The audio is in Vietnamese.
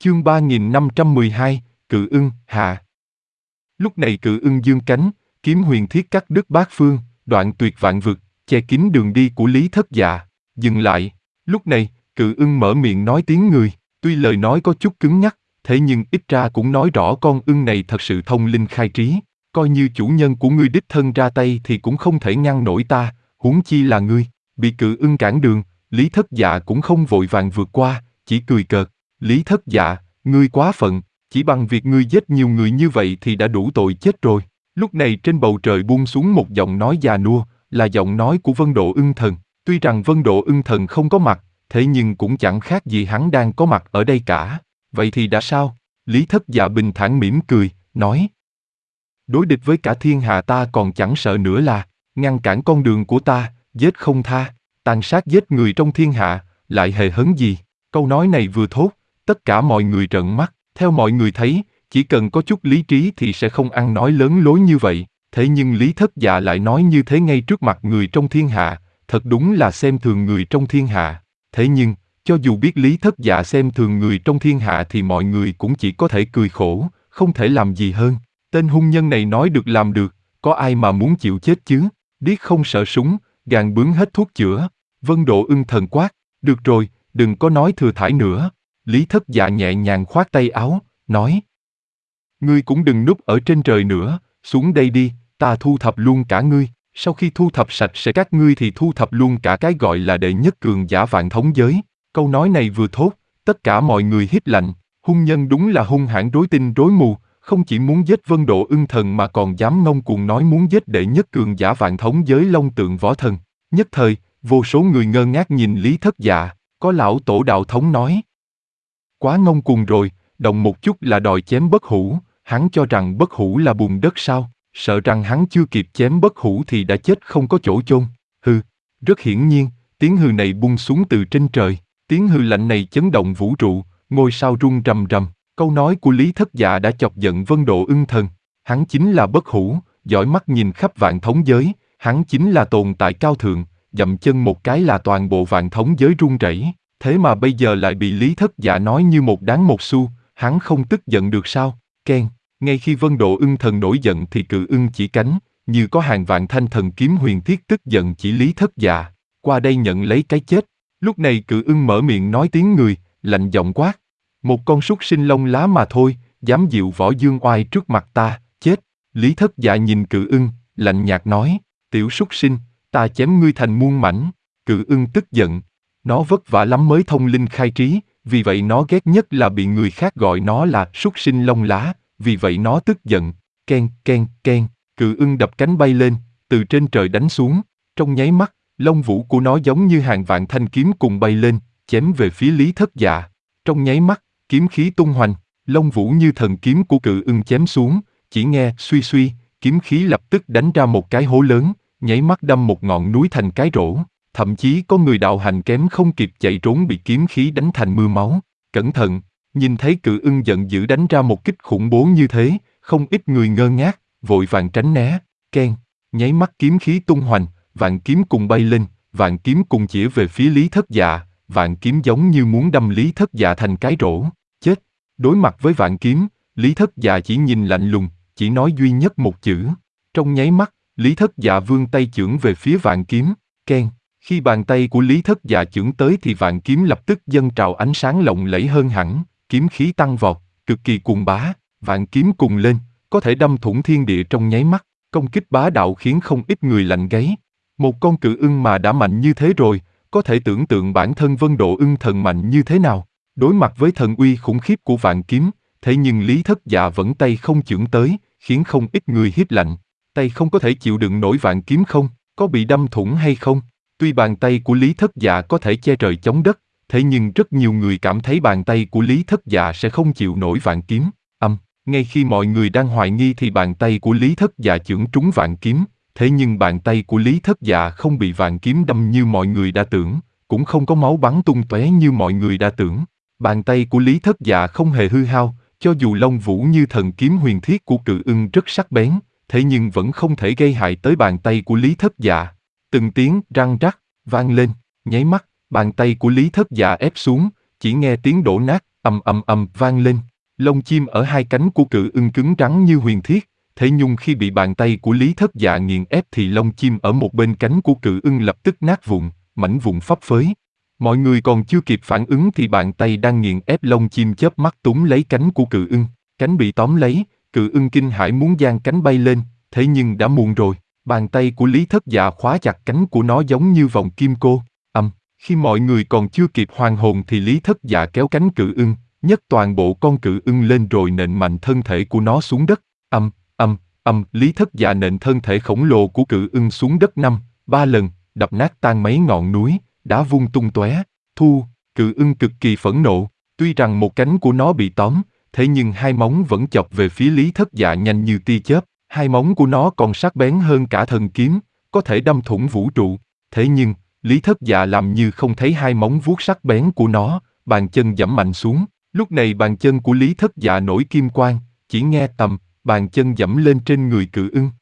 Chương 3512, Cự Ưng, hạ. Lúc này Cự Ưng dương cánh, kiếm huyền thiết cắt đứt bát phương, đoạn tuyệt vạn vực, che kín đường đi của Lý Thất Dạ. Dừng lại. Lúc này, Cự Ưng mở miệng nói tiếng người, tuy lời nói có chút cứng nhắc, thế nhưng ít ra cũng nói rõ con ưng này thật sự thông linh khai trí. Coi như chủ nhân của ngươi đích thân ra tay thì cũng không thể ngăn nổi ta, huống chi là ngươi. Bị Cự Ưng cản đường, Lý Thất Dạ cũng không vội vàng vượt qua, chỉ cười cợt. Lý Thất Dạ, ngươi quá phận, chỉ bằng việc ngươi giết nhiều người như vậy thì đã đủ tội chết rồi. Lúc này trên bầu trời buông xuống một giọng nói già nua, là giọng nói của Vân Độ Ưng Thần. Tuy rằng Vân Độ Ưng Thần không có mặt, thế nhưng cũng chẳng khác gì hắn đang có mặt ở đây cả. Vậy thì đã sao? Lý Thất Dạ bình thản mỉm cười, nói. Đối địch với cả thiên hạ ta còn chẳng sợ nữa là, ngăn cản con đường của ta, giết không tha, tàn sát giết người trong thiên hạ, lại hề hấn gì. Câu nói này vừa thốt, tất cả mọi người trợn mắt, theo mọi người thấy, chỉ cần có chút lý trí thì sẽ không ăn nói lớn lối như vậy. Thế nhưng Lý Thất Dạ lại nói như thế ngay trước mặt người trong thiên hạ, thật đúng là xem thường người trong thiên hạ. Thế nhưng, cho dù biết Lý Thất Dạ xem thường người trong thiên hạ thì mọi người cũng chỉ có thể cười khổ, không thể làm gì hơn. Tên hung nhân này nói được làm được, có ai mà muốn chịu chết chứ? Điếc không sợ súng, gàn bướng hết thuốc chữa. Vân Độ Ưng Thần quát, được rồi, đừng có nói thừa thãi nữa. Lý Thất Dạ nhẹ nhàng khoát tay áo, nói. Ngươi cũng đừng núp ở trên trời nữa, xuống đây đi, ta thu thập luôn cả ngươi. Sau khi thu thập sạch sẽ các ngươi thì thu thập luôn cả cái gọi là đệ nhất cường giả vạn thống giới. Câu nói này vừa thốt, tất cả mọi người hít lạnh. Hung nhân đúng là hung hãn rối tinh rối mù, không chỉ muốn giết Vân Độ Ưng Thần mà còn dám ngông cuồng nói muốn giết đệ nhất cường giả vạn thống giới Long Tượng Võ Thần. Nhất thời, vô số người ngơ ngác nhìn Lý Thất Dạ, có lão tổ đạo thống nói. Quá ngông cuồng rồi, động một chút là đòi chém Bất Hủ, hắn cho rằng Bất Hủ là bùn đất sao, sợ rằng hắn chưa kịp chém Bất Hủ thì đã chết không có chỗ chôn. Hừ, rất hiển nhiên, tiếng hừ này buông xuống từ trên trời, tiếng hừ lạnh này chấn động vũ trụ, ngôi sao rung rầm rầm. Câu nói của Lý Thất Dạ đã chọc giận Vân Độ Ưng Thần, hắn chính là Bất Hủ, dõi mắt nhìn khắp vạn thống giới, hắn chính là tồn tại cao thượng, dậm chân một cái là toàn bộ vạn thống giới rung rẩy. Thế mà bây giờ lại bị Lý Thất Dạ nói như một đáng một xu, hắn không tức giận được sao? Keng, ngay khi Vân Độ Ưng Thần nổi giận thì Cự Ưng chỉ cánh, như có hàng vạn thanh thần kiếm huyền thiết tức giận chỉ Lý Thất Dạ, qua đây nhận lấy cái chết. Lúc này Cự Ưng mở miệng nói tiếng người, lạnh giọng quát. Một con súc sinh lông lá mà thôi, dám dịu võ dương oai trước mặt ta, chết. Lý Thất Dạ nhìn Cự Ưng, lạnh nhạt nói, tiểu súc sinh, ta chém ngươi thành muôn mảnh. Cự Ưng tức giận. Nó vất vả lắm mới thông linh khai trí, vì vậy nó ghét nhất là bị người khác gọi nó là súc sinh lông lá, vì vậy nó tức giận. Ken, ken, ken, Cự Ưng đập cánh bay lên, từ trên trời đánh xuống. Trong nháy mắt, lông vũ của nó giống như hàng vạn thanh kiếm cùng bay lên, chém về phía Lý Thất Dạ. Trong nháy mắt, kiếm khí tung hoành, lông vũ như thần kiếm của Cự Ưng chém xuống, chỉ nghe suy suy, kiếm khí lập tức đánh ra một cái hố lớn, nháy mắt đâm một ngọn núi thành cái rỗ. Thậm chí có người đạo hành kém không kịp chạy trốn bị kiếm khí đánh thành mưa máu. Cẩn thận, nhìn thấy Cự Ưng giận dữ đánh ra một kích khủng bố như thế, không ít người ngơ ngác, vội vàng tránh né. Keng, nháy mắt kiếm khí tung hoành, vạn kiếm cùng bay lên, vạn kiếm cùng chĩa về phía Lý Thất Dạ, vạn kiếm giống như muốn đâm Lý Thất Dạ thành cái rỗ. Chết. Đối mặt với vạn kiếm, Lý Thất Dạ chỉ nhìn lạnh lùng, chỉ nói duy nhất một chữ. Trong nháy mắt, Lý Thất Dạ vươn tay chưởng về phía vạn kiếm. Keng. Khi bàn tay của Lý Thất Dạ chưởng tới thì vạn kiếm lập tức dâng trào ánh sáng lộng lẫy hơn hẳn, kiếm khí tăng vọt, cực kỳ cuồng bá, vạn kiếm cùng lên, có thể đâm thủng thiên địa trong nháy mắt, công kích bá đạo khiến không ít người lạnh gáy. Một con Cự Ưng mà đã mạnh như thế rồi, có thể tưởng tượng bản thân Vân Độ Ưng Thần mạnh như thế nào. Đối mặt với thần uy khủng khiếp của vạn kiếm, thế nhưng Lý Thất Dạ vẫn tay không chưởng tới, khiến không ít người hít lạnh. Tay không có thể chịu đựng nổi vạn kiếm không? Có bị đâm thủng hay không? Tuy bàn tay của Lý Thất Dạ có thể che trời chống đất, thế nhưng rất nhiều người cảm thấy bàn tay của Lý Thất Dạ sẽ không chịu nổi vạn kiếm. Ngay khi mọi người đang hoài nghi thì bàn tay của Lý Thất Dạ chưởng trúng vạn kiếm, thế nhưng bàn tay của Lý Thất Dạ không bị vạn kiếm đâm như mọi người đã tưởng, cũng không có máu bắn tung tóe như mọi người đã tưởng. Bàn tay của Lý Thất Dạ không hề hư hao, cho dù lông vũ như thần kiếm huyền thiết của Cự Ưng rất sắc bén, thế nhưng vẫn không thể gây hại tới bàn tay của Lý Thất Dạ. Từng tiếng răng rắc vang lên, nháy mắt, bàn tay của Lý Thất Dạ ép xuống, chỉ nghe tiếng đổ nát, vang lên. Lông chim ở hai cánh của cự ưng cứng rắn như huyền thiết, thế nhưng khi bị bàn tay của Lý Thất Dạ nghiền ép thì lông chim ở một bên cánh của cự ưng lập tức nát vụn, mảnh vụn phấp phới. Mọi người còn chưa kịp phản ứng thì bàn tay đang nghiền ép lông chim chớp mắt túm lấy cánh của cự ưng. Cánh bị tóm lấy, cự ưng kinh hãi muốn giang cánh bay lên, thế nhưng đã muộn rồi. Bàn tay của Lý Thất Dạ khóa chặt cánh của nó giống như vòng kim cô. Khi mọi người còn chưa kịp hoàn hồn thì Lý Thất Dạ kéo cánh cự ưng, nhấc toàn bộ con cự ưng lên rồi nện mạnh thân thể của nó xuống đất. Lý Thất Dạ nện thân thể khổng lồ của cự ưng xuống đất 3 lần, đập nát tan mấy ngọn núi, đá vung tung tóe. Cự ưng cực kỳ phẫn nộ, tuy rằng một cánh của nó bị tóm, thế nhưng hai móng vẫn chọc về phía Lý Thất Dạ nhanh như tia chớp. Hai móng của nó còn sắc bén hơn cả thần kiếm, có thể đâm thủng vũ trụ. Thế nhưng, Lý Thất Dạ làm như không thấy hai móng vuốt sắc bén của nó, bàn chân giẫm mạnh xuống. Lúc này bàn chân của Lý Thất Dạ nổi kim quang, chỉ nghe bàn chân giẫm lên trên người cự ưng.